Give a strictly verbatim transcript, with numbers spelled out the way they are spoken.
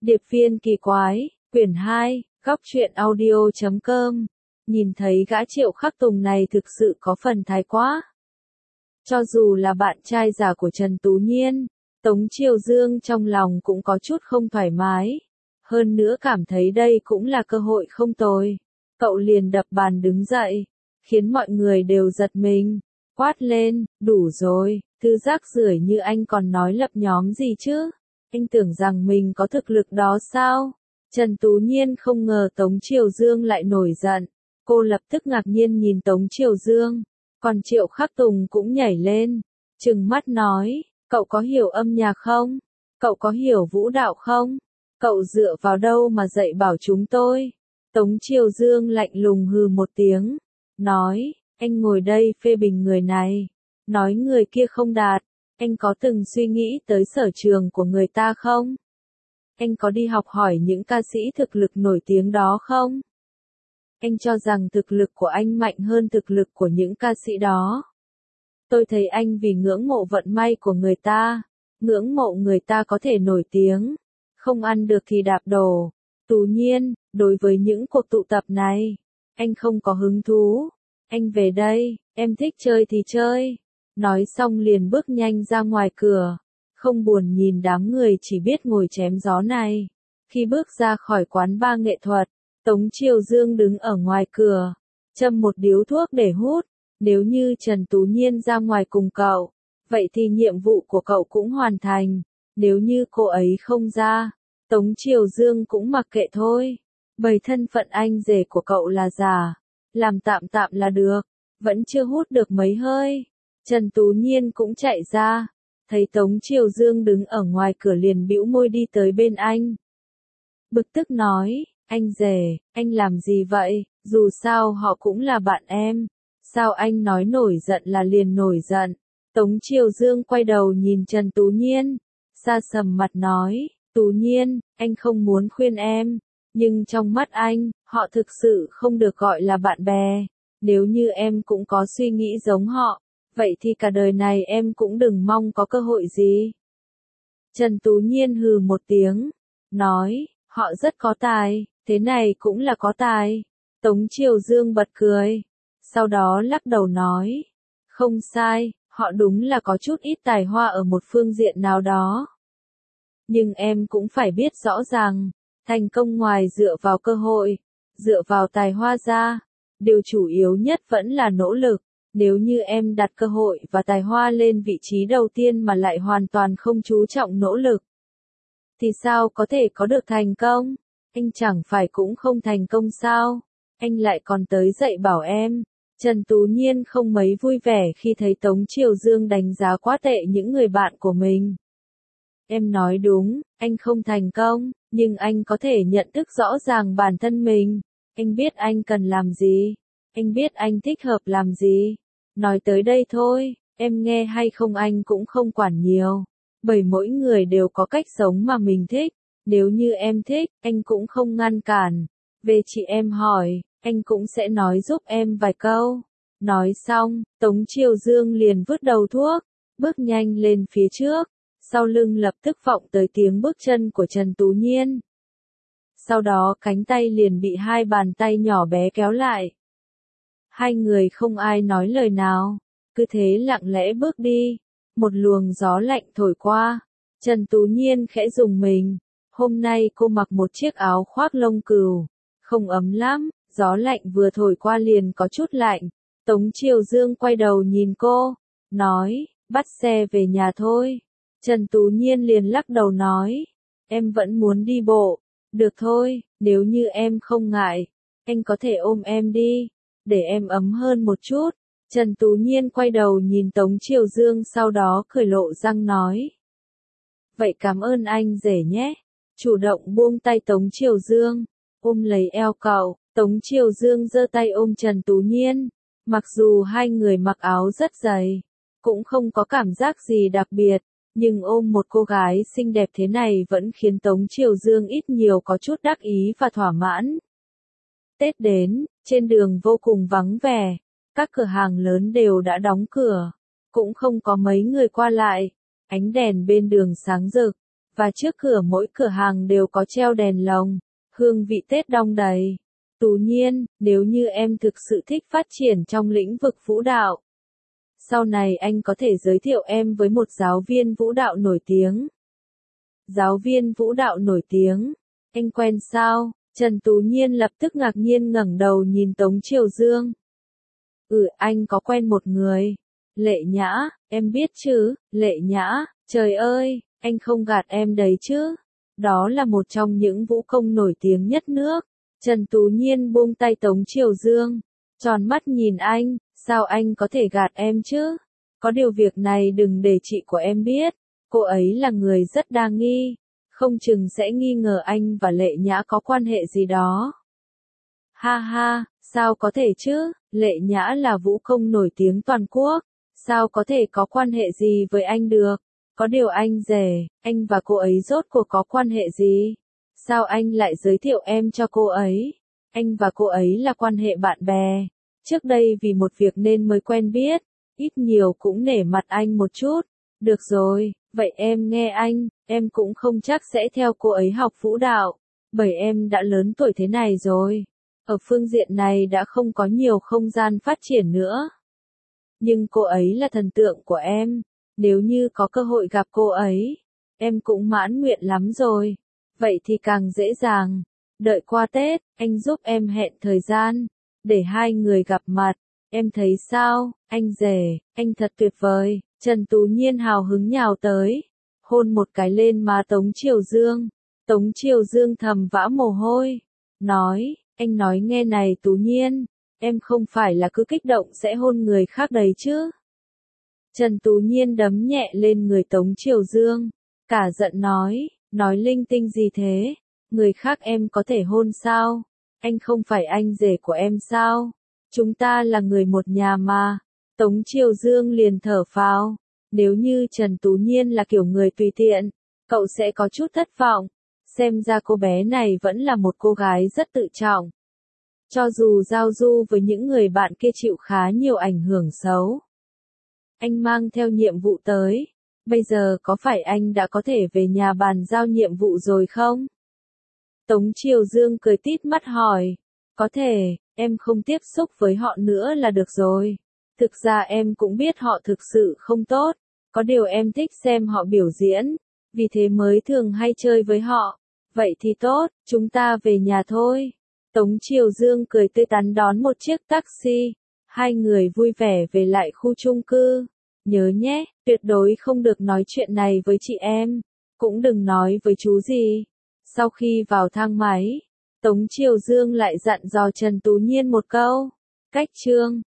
Điệp viên kỳ quái, quyển hai, góc truyện audio chấm com. Nhìn thấy gã Triệu Khắc Tùng này thực sự có phần thái quá. Cho dù là bạn trai già của Trần Tú Nhiên, Tống Triều Dương trong lòng cũng có chút không thoải mái. Hơn nữa cảm thấy đây cũng là cơ hội không tồi. Cậu liền đập bàn đứng dậy, khiến mọi người đều giật mình, quát lên, đủ rồi, thứ rác rưởi như anh còn nói lập nhóm gì chứ? Anh tưởng rằng mình có thực lực đó sao? Trần Tú Nhiên không ngờ Tống Triều Dương lại nổi giận. Cô lập tức ngạc nhiên nhìn Tống Triều Dương. Còn Triệu Khắc Tùng cũng nhảy lên, trừng mắt nói, cậu có hiểu âm nhạc không? Cậu có hiểu vũ đạo không? Cậu dựa vào đâu mà dạy bảo chúng tôi? Tống Triều Dương lạnh lùng hừ một tiếng, nói, anh ngồi đây phê bình người này, nói người kia không đạt, anh có từng suy nghĩ tới sở trường của người ta không? Anh có đi học hỏi những ca sĩ thực lực nổi tiếng đó không? Anh cho rằng thực lực của anh mạnh hơn thực lực của những ca sĩ đó. Tôi thấy anh vì ngưỡng mộ vận may của người ta, ngưỡng mộ người ta có thể nổi tiếng, không ăn được thì đạp đổ. Tú Nhiên, đối với những cuộc tụ tập này, anh không có hứng thú. Anh về đây, em thích chơi thì chơi. Nói xong liền bước nhanh ra ngoài cửa, không buồn nhìn đám người chỉ biết ngồi chém gió này. Khi bước ra khỏi quán bar nghệ thuật, Tống Triều Dương đứng ở ngoài cửa, châm một điếu thuốc để hút. Nếu như Trần Tú Nhiên ra ngoài cùng cậu, vậy thì nhiệm vụ của cậu cũng hoàn thành. Nếu như cô ấy không ra, Tống Triều Dương cũng mặc kệ thôi. Bởi thân phận anh rể của cậu là giả, làm tạm tạm là được, vẫn chưa hút được mấy hơi. Trần Tú Nhiên cũng chạy ra, thấy Tống Triều Dương đứng ở ngoài cửa liền bĩu môi đi tới bên anh. Bực tức nói, anh rể, anh làm gì vậy, dù sao họ cũng là bạn em, sao anh nói nổi giận là liền nổi giận. Tống Triều Dương quay đầu nhìn Trần Tú Nhiên, sa sầm mặt nói, Tú Nhiên, anh không muốn khuyên em, nhưng trong mắt anh, họ thực sự không được gọi là bạn bè. Nếu như em cũng có suy nghĩ giống họ, vậy thì cả đời này em cũng đừng mong có cơ hội gì. Trần Tú Nhiên hừ một tiếng, nói, họ rất có tài, thế này cũng là có tài. Tống Triều Dương bật cười, sau đó lắc đầu nói, không sai, họ đúng là có chút ít tài hoa ở một phương diện nào đó. Nhưng em cũng phải biết rõ ràng, thành công ngoài dựa vào cơ hội, dựa vào tài hoa ra, điều chủ yếu nhất vẫn là nỗ lực. Nếu như em đặt cơ hội và tài hoa lên vị trí đầu tiên mà lại hoàn toàn không chú trọng nỗ lực, thì sao có thể có được thành công? Anh chẳng phải cũng không thành công sao? Anh lại còn tới dạy bảo em. Trần Tú Nhiên không mấy vui vẻ khi thấy Tống Triều Dương đánh giá quá tệ những người bạn của mình. Em nói đúng, anh không thành công, nhưng anh có thể nhận thức rõ ràng bản thân mình. Anh biết anh cần làm gì. Anh biết anh thích hợp làm gì. Nói tới đây thôi, em nghe hay không anh cũng không quản nhiều. Bởi mỗi người đều có cách sống mà mình thích. Nếu như em thích, anh cũng không ngăn cản. Về chị em hỏi, anh cũng sẽ nói giúp em vài câu. Nói xong, Tống Triều Dương liền vứt đầu thuốc, bước nhanh lên phía trước. Sau lưng lập tức vọng tới tiếng bước chân của Trần Tú Nhiên. Sau đó cánh tay liền bị hai bàn tay nhỏ bé kéo lại. Hai người không ai nói lời nào, cứ thế lặng lẽ bước đi. Một luồng gió lạnh thổi qua, Trần Tú Nhiên khẽ rùng mình. Hôm nay cô mặc một chiếc áo khoác lông cừu, không ấm lắm, gió lạnh vừa thổi qua liền có chút lạnh. Tống Triều Dương quay đầu nhìn cô, nói, bắt xe về nhà thôi. Trần Tú Nhiên liền lắc đầu nói, em vẫn muốn đi bộ. Được thôi, nếu như em không ngại, anh có thể ôm em đi, để em ấm hơn một chút. Trần Tú Nhiên quay đầu nhìn Tống Triều Dương sau đó cười lộ răng nói. Vậy cảm ơn anh rể nhé. Chủ động buông tay Tống Triều Dương, ôm lấy eo cậu. Tống Triều Dương giơ tay ôm Trần Tú Nhiên. Mặc dù hai người mặc áo rất dày, cũng không có cảm giác gì đặc biệt, nhưng ôm một cô gái xinh đẹp thế này vẫn khiến Tống Triều Dương ít nhiều có chút đắc ý và thỏa mãn. Tết đến, trên đường vô cùng vắng vẻ, các cửa hàng lớn đều đã đóng cửa, cũng không có mấy người qua lại, ánh đèn bên đường sáng rực, và trước cửa mỗi cửa hàng đều có treo đèn lồng, hương vị Tết đong đầy. Tú Nhiên, nếu như em thực sự thích phát triển trong lĩnh vực vũ đạo, sau này anh có thể giới thiệu em với một giáo viên vũ đạo nổi tiếng. Giáo viên vũ đạo nổi tiếng? Anh quen sao? Trần Tú Nhiên lập tức ngạc nhiên ngẩng đầu nhìn Tống Triều Dương. Ừ, anh có quen một người. Lệ Nhã, em biết chứ, Lệ Nhã, trời ơi, anh không gạt em đấy chứ. Đó là một trong những vũ công nổi tiếng nhất nước. Trần Tú Nhiên buông tay Tống Triều Dương, tròn mắt nhìn anh, sao anh có thể gạt em chứ? Có điều việc này đừng để chị của em biết, cô ấy là người rất đa nghi, không chừng sẽ nghi ngờ anh và Lệ Nhã có quan hệ gì đó. Ha ha, sao có thể chứ, Lệ Nhã là vũ công nổi tiếng toàn quốc, sao có thể có quan hệ gì với anh được? Có điều anh rể, anh và cô ấy rốt cuộc có quan hệ gì? Sao anh lại giới thiệu em cho cô ấy? Anh và cô ấy là quan hệ bạn bè. Trước đây vì một việc nên mới quen biết, ít nhiều cũng nể mặt anh một chút. Được rồi, vậy em nghe anh, em cũng không chắc sẽ theo cô ấy học vũ đạo, bởi em đã lớn tuổi thế này rồi. Ở phương diện này đã không có nhiều không gian phát triển nữa. Nhưng cô ấy là thần tượng của em, nếu như có cơ hội gặp cô ấy, em cũng mãn nguyện lắm rồi. Vậy thì càng dễ dàng. Đợi qua Tết, anh giúp em hẹn thời gian, để hai người gặp mặt. Em thấy sao, anh rể, anh thật tuyệt vời. Trần Tú Nhiên hào hứng nhào tới, hôn một cái lên má Tống Triều Dương. Tống Triều Dương thầm vã mồ hôi, nói, anh nói nghe này Tú Nhiên, em không phải là cứ kích động sẽ hôn người khác đấy chứ. Trần Tú Nhiên đấm nhẹ lên người Tống Triều Dương, cả giận nói, nói linh tinh gì thế, người khác em có thể hôn sao, anh không phải anh rể của em sao, chúng ta là người một nhà mà. Tống Triều Dương liền thở phào, nếu như Trần Tú Nhiên là kiểu người tùy tiện, cậu sẽ có chút thất vọng, xem ra cô bé này vẫn là một cô gái rất tự trọng. Cho dù giao du với những người bạn kia chịu khá nhiều ảnh hưởng xấu. Anh mang theo nhiệm vụ tới, bây giờ có phải anh đã có thể về nhà bàn giao nhiệm vụ rồi không? Tống Triều Dương cười tít mắt hỏi, có thể, em không tiếp xúc với họ nữa là được rồi. Thực ra em cũng biết họ thực sự không tốt, có điều em thích xem họ biểu diễn, vì thế mới thường hay chơi với họ. Vậy thì tốt, chúng ta về nhà thôi. Tống Triều Dương cười tươi tắn đón một chiếc taxi, hai người vui vẻ về lại khu chung cư. Nhớ nhé, tuyệt đối không được nói chuyện này với chị em, cũng đừng nói với chú gì. Sau khi vào thang máy, Tống Triều Dương lại dặn dò Trần Tú Nhiên một câu, cách chương.